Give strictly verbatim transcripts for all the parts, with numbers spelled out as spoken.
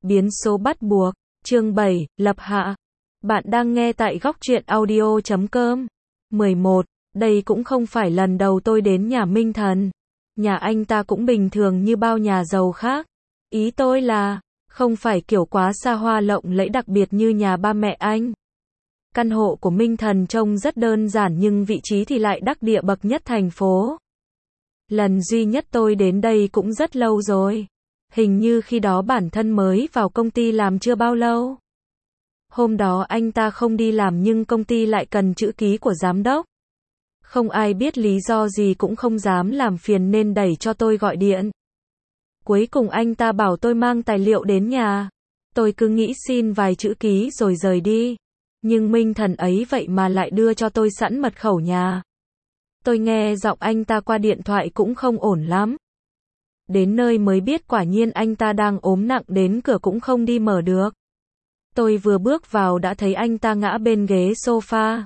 Biến số bắt buộc, chương bảy, lập hạ. Bạn đang nghe tại góc truyện audio chấm com. mười một. Đây cũng không phải lần đầu tôi đến nhà Minh Thần. Nhà anh ta cũng bình thường như bao nhà giàu khác. Ý tôi là, không phải kiểu quá xa hoa lộng lẫy đặc biệt như nhà ba mẹ anh. Căn hộ của Minh Thần trông rất đơn giản nhưng vị trí thì lại đắc địa bậc nhất thành phố. Lần duy nhất tôi đến đây cũng rất lâu rồi. Hình như khi đó bản thân mới vào công ty làm chưa bao lâu. Hôm đó anh ta không đi làm nhưng công ty lại cần chữ ký của giám đốc. Không ai biết lý do gì cũng không dám làm phiền nên đẩy cho tôi gọi điện. Cuối cùng anh ta bảo tôi mang tài liệu đến nhà. Tôi cứ nghĩ xin vài chữ ký rồi rời đi. Nhưng Minh Thần ấy vậy mà lại đưa cho tôi sẵn mật khẩu nhà. Tôi nghe giọng anh ta qua điện thoại cũng không ổn lắm. Đến nơi mới biết quả nhiên anh ta đang ốm nặng đến cửa cũng không đi mở được. Tôi vừa bước vào đã thấy anh ta ngã bên ghế sofa.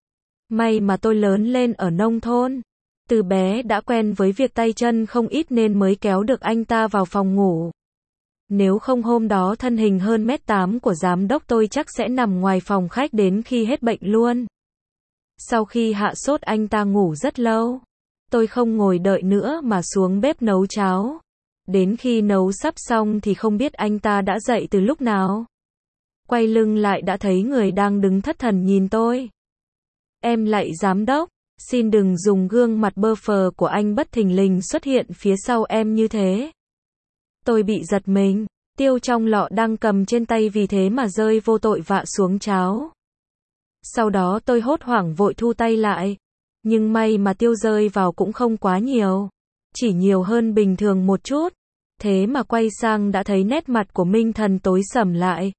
May mà tôi lớn lên ở nông thôn. Từ bé đã quen với việc tay chân không ít nên mới kéo được anh ta vào phòng ngủ. Nếu không hôm đó thân hình hơn mét tám của giám đốc tôi chắc sẽ nằm ngoài phòng khách đến khi hết bệnh luôn. Sau khi hạ sốt anh ta ngủ rất lâu. Tôi không ngồi đợi nữa mà xuống bếp nấu cháo. Đến khi nấu sắp xong thì không biết anh ta đã dậy từ lúc nào. Quay lưng lại đã thấy người đang đứng thất thần nhìn tôi. Em lạy giám đốc, xin đừng dùng gương mặt bơ phờ của anh bất thình lình xuất hiện phía sau em như thế. Tôi bị giật mình, tiêu trong lọ đang cầm trên tay vì thế mà rơi vô tội vạ xuống cháo. Sau đó tôi hốt hoảng vội thu tay lại. Nhưng may mà tiêu rơi vào cũng không quá nhiều. Chỉ nhiều hơn bình thường một chút. Thế mà quay sang đã thấy nét mặt của Minh Thần tối sầm lại.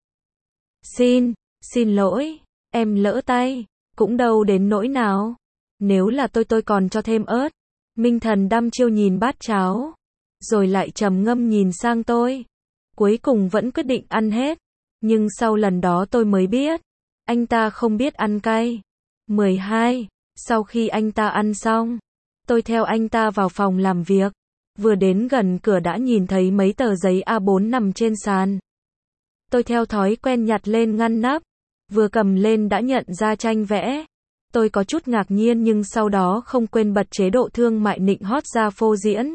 Xin, xin lỗi, em lỡ tay. Cũng đâu đến nỗi nào. Nếu là tôi tôi còn cho thêm ớt. Minh Thần đăm chiêu nhìn bát cháo. Rồi lại trầm ngâm nhìn sang tôi. Cuối cùng vẫn quyết định ăn hết. Nhưng sau lần đó tôi mới biết. Anh ta không biết ăn cay. mười hai. Sau khi anh ta ăn xong, tôi theo anh ta vào phòng làm việc. Vừa đến gần cửa đã nhìn thấy mấy tờ giấy A bốn nằm trên sàn. Tôi theo thói quen nhặt lên ngăn nắp. Vừa cầm lên đã nhận ra tranh vẽ. Tôi có chút ngạc nhiên nhưng sau đó không quên bật chế độ thương mại nịnh hót ra phô diễn.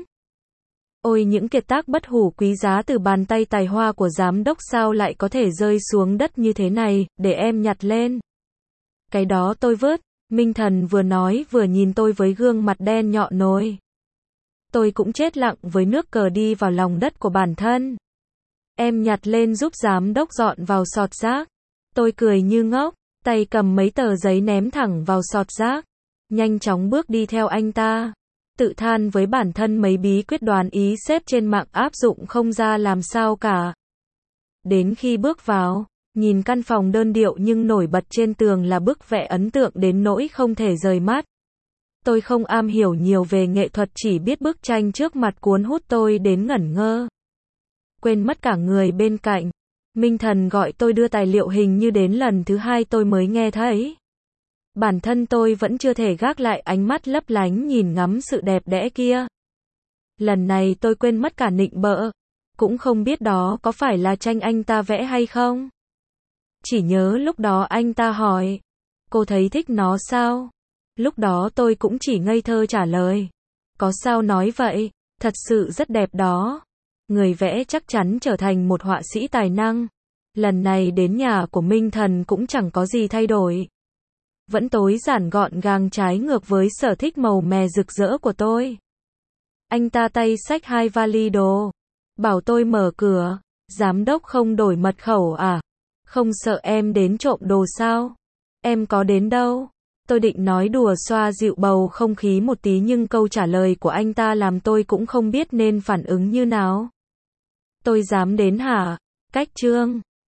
Ôi những kiệt tác bất hủ quý giá từ bàn tay tài hoa của giám đốc sao lại có thể rơi xuống đất như thế này, để em nhặt lên. Cái đó tôi vứt. Minh Thần vừa nói vừa nhìn tôi với gương mặt đen nhọn nồi. Tôi cũng chết lặng với nước cờ đi vào lòng đất của bản thân. Em nhặt lên giúp giám đốc dọn vào sọt rác. Tôi cười như ngốc, tay cầm mấy tờ giấy ném thẳng vào sọt rác. Nhanh chóng bước đi theo anh ta. Tự than với bản thân mấy bí quyết đoán ý xếp trên mạng áp dụng không ra làm sao cả. Đến khi bước vào, nhìn căn phòng đơn điệu nhưng nổi bật trên tường là bức vẽ ấn tượng đến nỗi không thể rời mắt. Tôi không am hiểu nhiều về nghệ thuật chỉ biết bức tranh trước mặt cuốn hút tôi đến ngẩn ngơ. Quên mất cả người bên cạnh. Minh Thần gọi tôi đưa tài liệu hình như đến lần thứ hai tôi mới nghe thấy. Bản thân tôi vẫn chưa thể gác lại ánh mắt lấp lánh nhìn ngắm sự đẹp đẽ kia. Lần này tôi quên mất cả nịnh bợ. Cũng không biết đó có phải là tranh anh ta vẽ hay không. Chỉ nhớ lúc đó anh ta hỏi. Cô thấy thích nó sao? Lúc đó tôi cũng chỉ ngây thơ trả lời. Có sao nói vậy, thật sự rất đẹp đó. Người vẽ chắc chắn trở thành một họa sĩ tài năng. Lần này đến nhà của Minh Thần cũng chẳng có gì thay đổi. Vẫn tối giản gọn gàng trái ngược với sở thích màu mè rực rỡ của tôi. Anh ta tay xách hai vali đồ. Bảo tôi mở cửa. Giám đốc không đổi mật khẩu à? Không sợ em đến trộm đồ sao? Em có đến đâu. Tôi định nói đùa xoa dịu bầu không khí một tí nhưng câu trả lời của anh ta làm tôi cũng không biết nên phản ứng như nào. Tôi dám đến hả? Cách chương